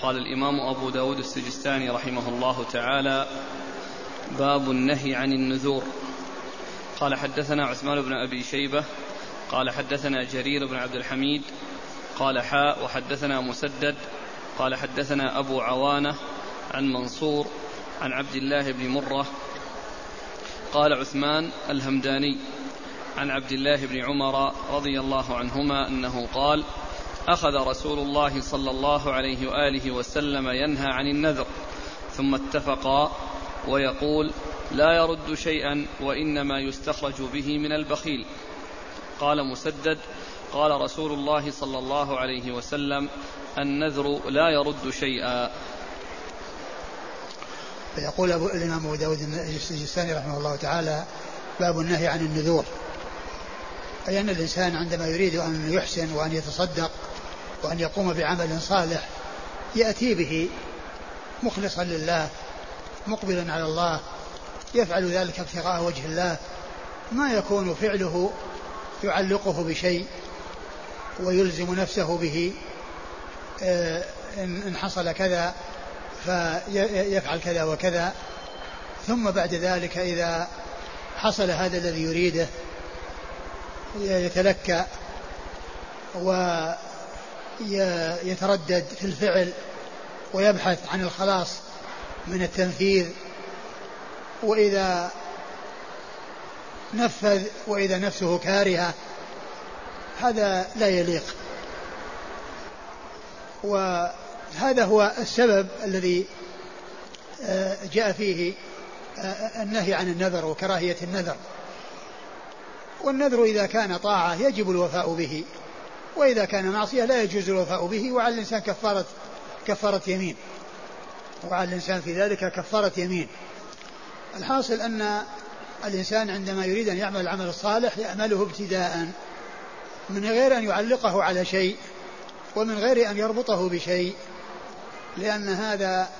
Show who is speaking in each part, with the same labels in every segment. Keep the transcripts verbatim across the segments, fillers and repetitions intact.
Speaker 1: قال الإمام أبو داود السجستاني رحمه الله تعالى: باب النهي عن النذور. قال حدثنا عثمان بن أبي شيبة قال حدثنا جرير بن عبد الحميد قال حاء وحدثنا مسدد قال حدثنا أبو عوانة عن منصور عن عبد الله بن مرة قال عثمان الهمداني عن عبد الله بن عمر رضي الله عنهما أنه قال: أخذ رسول الله صلى الله عليه وآله وسلم ينهى عن النذر ثم اتفقا ويقول: لا يرد شيئا وإنما يستخرج به من البخيل. قال مسدد: قال رسول الله صلى الله عليه وسلم: النذر لا يرد شيئا.
Speaker 2: فيقول أبو الإمام أبو داود السجستاني رحمه الله تعالى: باب النهي عن النذور، أي أن الإنسان عندما يريد أن يحسن وأن يتصدق وأن يقوم بعمل صالح يأتي به مخلصا لله مقبلا على الله، يفعل ذلك ابتغاء وجه الله، ما يكون فعله يعلقه بشيء ويلزم نفسه به، إن حصل كذا فيفعل كذا وكذا، ثم بعد ذلك إذا حصل هذا الذي يريده يتلكأ ويتردد في الفعل ويبحث عن الخلاص من التنفيذ، وإذا نفذ وإذا نفسه كارهة هذا لا يليق. وهذا هو السبب الذي جاء فيه النهي عن النذر وكراهية النذر. والنذر إذا كان طاعة يجب الوفاء به، وإذا كان معصية لا يجوز الوفاء به، وعلى الإنسان كفارة كفارة يمين، وعلى الإنسان في ذلك كفارة يمين. الحاصل أن الإنسان عندما يريد أن يعمل العمل الصالح يعمله ابتداء من غير أن يعلقه على شيء ومن غير أن يربطه بشيء، لأن هذا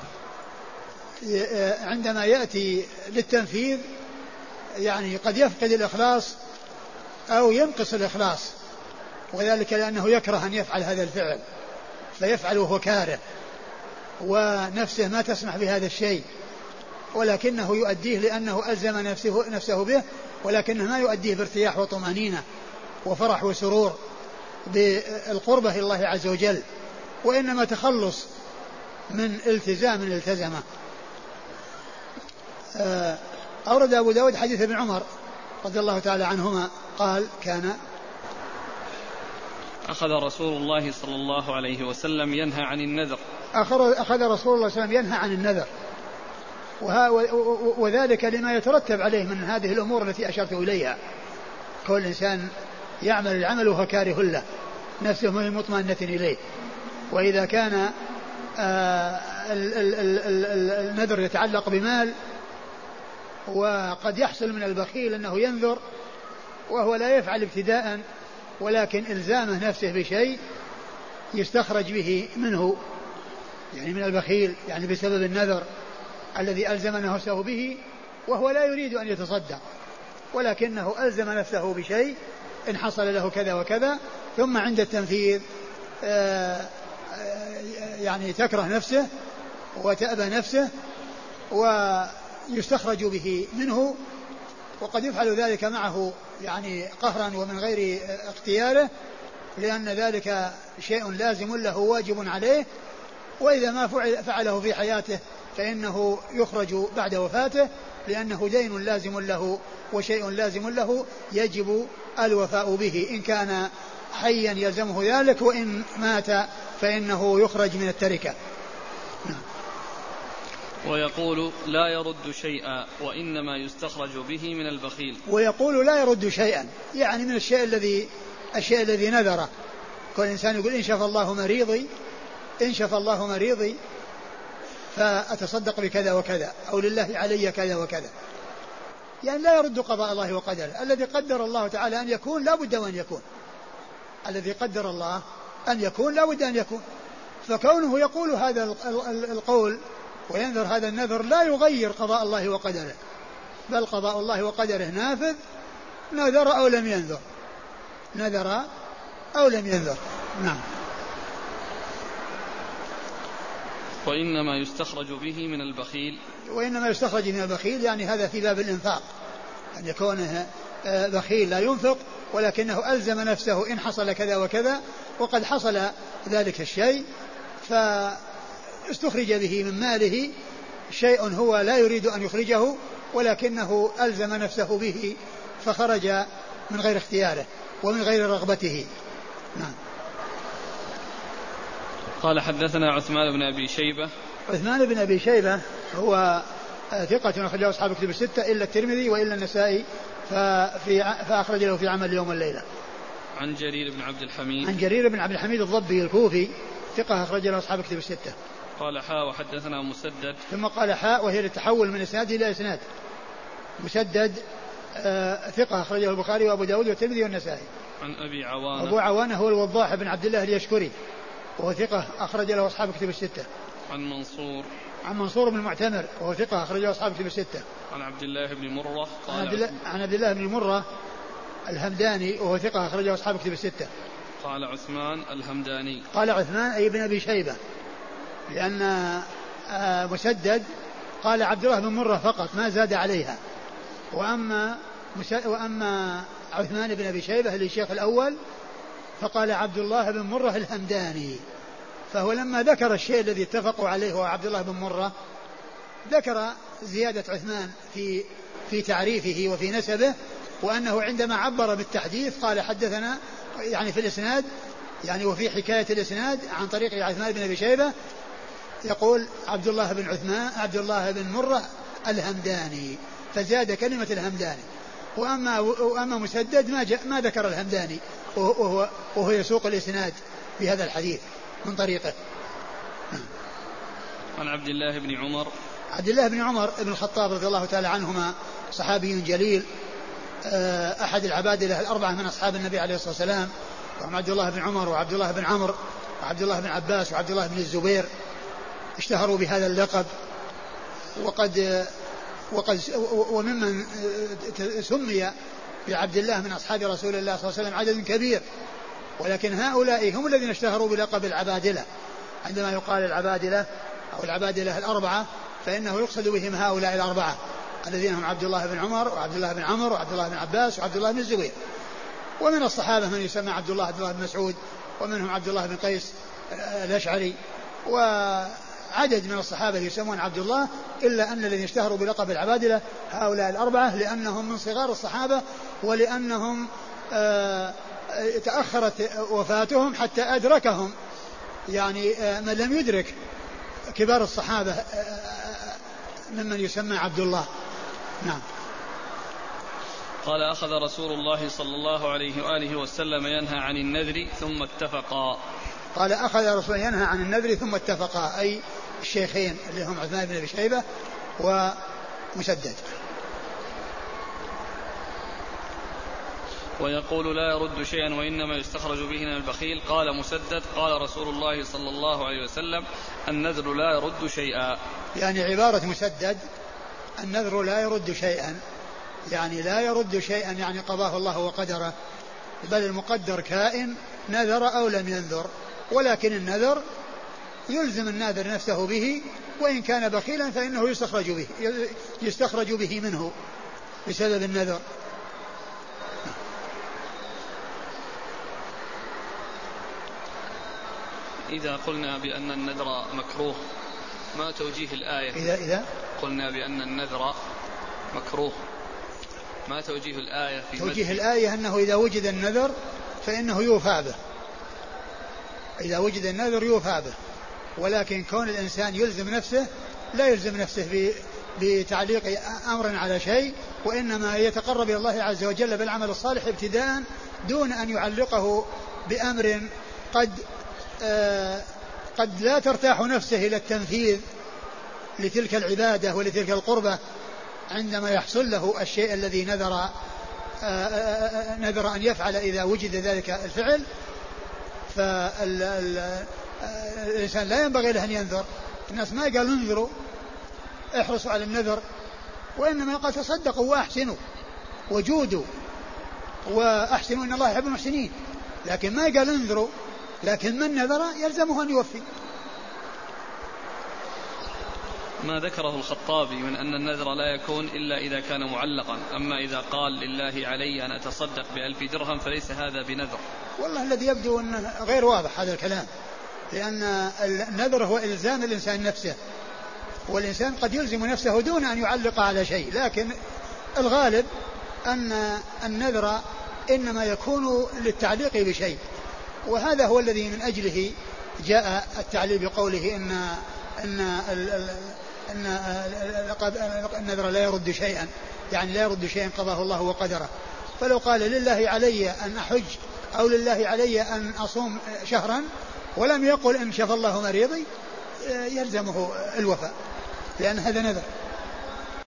Speaker 2: عندما يأتي للتنفيذ يعني قد يفقد الإخلاص أو ينقص الإخلاص، وذلك لأنه يكره أن يفعل هذا الفعل فيفعله وهو كاره ونفسه ما تسمح بهذا الشيء، ولكنه يؤديه لأنه ألزم نفسه, نفسه به، ولكنه ما يؤديه بارتياح وطمأنينة وفرح وسرور بالقربة إلى الله عز وجل، وإنما تخلص من التزام التزمه. أورد أبو داود حديث ابن عمر رضي الله تعالى عنهما قال: كان
Speaker 1: أخذ رسول الله صلى الله عليه وسلم ينهى عن النذر
Speaker 2: أخذ رسول الله صلى الله عليه وسلم ينهى عن النذر، وذلك لما يترتب عليه من هذه الأمور التي أشرت إليها. كل إنسان يعمل العمل وهو كاره له، نفسه مطمئنة إليه، وإذا كان النذر يتعلق بمال وقد يحصل من البخيل أنه ينذر وهو لا يفعل ابتداء، ولكن إلزامه نفسه بشيء يستخرج به منه، يعني من البخيل، يعني بسبب النذر الذي ألزم نفسه به وهو لا يريد أن يتصدق، ولكنه ألزم نفسه بشيء إن حصل له كذا وكذا، ثم عند التنفيذ يعني تكره نفسه وتأبى نفسه ويستخرج به منه، وقد يفعل ذلك معه يعني قهرا ومن غير اختياره، لأن ذلك شيء لازم له واجب عليه، وإذا ما فعله في حياته فإنه يخرج بعد وفاته، لأنه دين لازم له وشيء لازم له يجب الوفاء به، إن كان حيا يلزمه ذلك، وإن مات فإنه يخرج من التركة.
Speaker 1: ويقول: لا يرد شيئا وإنما يستخرج به من البخيل.
Speaker 2: ويقول: لا يرد شيئا، يعني من الشيء الذي الشيء الذي نذره. كل إنسان يقول: إن شفى الله مريضي إن شفى الله مريضي فأتصدق بكذا وكذا، أو لله علي كذا وكذا، يعني لا يرد قضاء الله وقدره. الذي قدر الله تعالى أن يكون لا بد وأن يكون، الذي قدر الله أن يكون لا بد أن يكون، فكونه يقول هذا القول وينذر هذا النذر لا يغير قضاء الله وقدره، بل قضاء الله وقدره نافذ، نذر أو لم ينذر، نذر أو لم ينذر. نعم.
Speaker 1: وإنما يستخرج به من البخيل
Speaker 2: وإنما يستخرج من البخيل يعني هذا في باب الإنفاق، أن يكونه بخيل لا ينفق ولكنه ألزم نفسه إن حصل كذا وكذا، وقد حصل ذلك الشيء فاستخرج به من ماله شيء هو لا يريد أن يخرجه ولكنه ألزم نفسه به فخرج من غير اختياره ومن غير رغبته. نعم.
Speaker 1: قال حدثنا عثمان بن أبي شيبة.
Speaker 2: عثمان بن أبي شيبة هو ثقة أخرجه أصحاب الكتب الستة إلا الترمذي وإلا النسائي ففي فأخرج له في عمل يوم الليلة.
Speaker 1: عن جرير بن عبد الحميد.
Speaker 2: عن جرير بن عبد الحميد الضبي الكوفي ثقة أخرج له أصحاب الكتب الستة.
Speaker 1: قال حاء وحدثنا مسدد.
Speaker 2: ثم قال حاء وهي للتحول من إسناد إلى إسناد. مسدد آه ثقة أخرجه البخاري وأبو داود والترمذي والنسائي.
Speaker 1: عن أبي عوانة.
Speaker 2: أبو عوانة هو الوضاح بن عبد الله اليشكري وهو ثقة أخرج له أصحاب الكتب الستة.
Speaker 1: عن منصور.
Speaker 2: عن منصور بن المعتمر وهو ثقة أخرجه أصحاب الكتب الستة.
Speaker 1: عن عبد الله بن مرة.
Speaker 2: عن عبد الله, عن عبد الله بن مرة الهمداني وهو ثقة أخرجه أصحاب الكتب الستة.
Speaker 1: قال عثمان الهمداني.
Speaker 2: قال عثمان أي بن أبي شيبة لأن مسدد قال عبد الله بن مرة فقط ما زاد عليها، وأما وأما عثمان بن أبي شيبة اللي الشيخ الأول فقال عبد الله بن مرة الهمداني. فهو لما ذكر الشيء الذي اتفقوا عليه هو عبد الله بن مرة ذكر زيادة عثمان في في تعريفه وفي نسبه، وأنه عندما عبر بالتحديث قال حدثنا يعني في الإسناد يعني وفي حكاية الإسناد عن طريق عثمان بن أبي شيبة يقول عبد الله بن عثمان عبد الله بن مرة الهمداني فزاد كلمة الهمداني. وأما وأما مسدد ما ما ذكر الهمداني وهو وهو يسوق الإسناد في هذا الحديث من طريقه.
Speaker 1: عن عبد الله بن عمر.
Speaker 2: عبد الله بن عمر بن الخطاب رضي الله تعالى عنهما صحابي جليل أحد العبادلة الأربعة من أصحاب النبي عليه الصلاة والسلام، وهم عبد الله بن عمر وعبد الله بن عمرو وعبد الله بن عباس وعبد الله بن الزبير اشتهروا بهذا اللقب. وقد وقد وممن سمي بعبد الله من أصحاب رسول الله صلى الله عليه وسلم عدد كبير، ولكن هؤلاء هم الذين اشتهروا بلقب العبادلة. عندما يقال العبادلة أو العبادلة الأربعة فإنه يقصد بهم هؤلاء الأربعة الذين هم عبد الله بن عمر وعبد الله بن عمرو وعبد الله بن عباس وعبد الله بن الزبير. ومن الصحابة من يسمى عبد الله عبد الله بن مسعود، ومنهم عبد الله بن قيس الأشعري، وعدد من الصحابة يسمون عبد الله، إلا أن الذين اشتهروا بلقب العبادلة هؤلاء الأربعة لأنهم من صغار الصحابة، ولأنهم آه تأخرت وفاتهم حتى أدركهم يعني من لم يدرك كبار الصحابة ممن يسمى عبد الله. نعم.
Speaker 1: قال أخذ رسول الله صلى الله عليه وآله وسلم ينهى عن النذر ثم اتفقا.
Speaker 2: قال أخذ رسول ينهى عن النذر ثم اتفقا أي الشيخين اللي هم عثمان بن أبي شيبة ومسدد.
Speaker 1: ويقول لا يرد شيئا وإنما يستخرج به من البخيل. قال مسدد قال رسول الله صلى الله عليه وسلم النذر لا يرد شيئا.
Speaker 2: يعني عبارة مسدد النذر لا يرد شيئا، يعني لا يرد شيئا يعني قضاه الله وقدره، بل المقدر كائن نذر أو لم ينذر، ولكن النذر يلزم الناذر نفسه به، وإن كان بخيلا فإنه يستخرج به يستخرج به منه بسبب النذر.
Speaker 1: إذا قلنا بأن النذر مكروه ما توجيه الآية؟
Speaker 2: إذا إذا
Speaker 1: قلنا بأن النذر مكروه ما توجيه الآية؟ في
Speaker 2: توجيه الآية أنه إذا وجد النذر فإنه يوفى به، إذا وجد النذر يوفى به، ولكن كون الإنسان يلزم نفسه لا يلزم نفسه بتعليق أمر على شيء، وإنما يتقرب إلى الله عز وجل بالعمل الصالح ابتداء دون أن يعلقه بأمر قد آه قد لا ترتاح نفسه إلى التنفيذ لتلك العبادة ولتلك القربة عندما يحصل له الشيء الذي نذر آه نذر أن يفعل إذا وجد ذلك الفعل. فالإنسان لا ينبغي له أن ينذر. الناس ما قالوا انذروا احرصوا على النذر، وإنما قال تصدقوا وأحسنوا وجودوا وأحسنوا إن الله يحب المحسنين، لكن ما قال انذروا، لكن من نذر يلزمه أن يوفي.
Speaker 1: ما ذكره الخطابي من أن النذر لا يكون إلا إذا كان معلقا، أما إذا قال لله علي أن أتصدق بألف درهم فليس هذا بنذر.
Speaker 2: والله الذي يبدو أنه غير واضح هذا الكلام، لأن النذر هو إلزام الإنسان نفسه، والإنسان قد يلزم نفسه دون أن يعلق على شيء، لكن الغالب أن النذر إنما يكون للتعليق بشيء، وهذا هو الذي من أجله جاء التعليل بقوله إن أن أن النذر لا يرد شيئا، يعني لا يرد شيئا قضاه الله وقدره. فلو قال لله علي أن أحج أو لله علي أن أصوم شهرا ولم يقل إن شفى الله مريضي يلزمه الوفاء، لأن هذا نذر.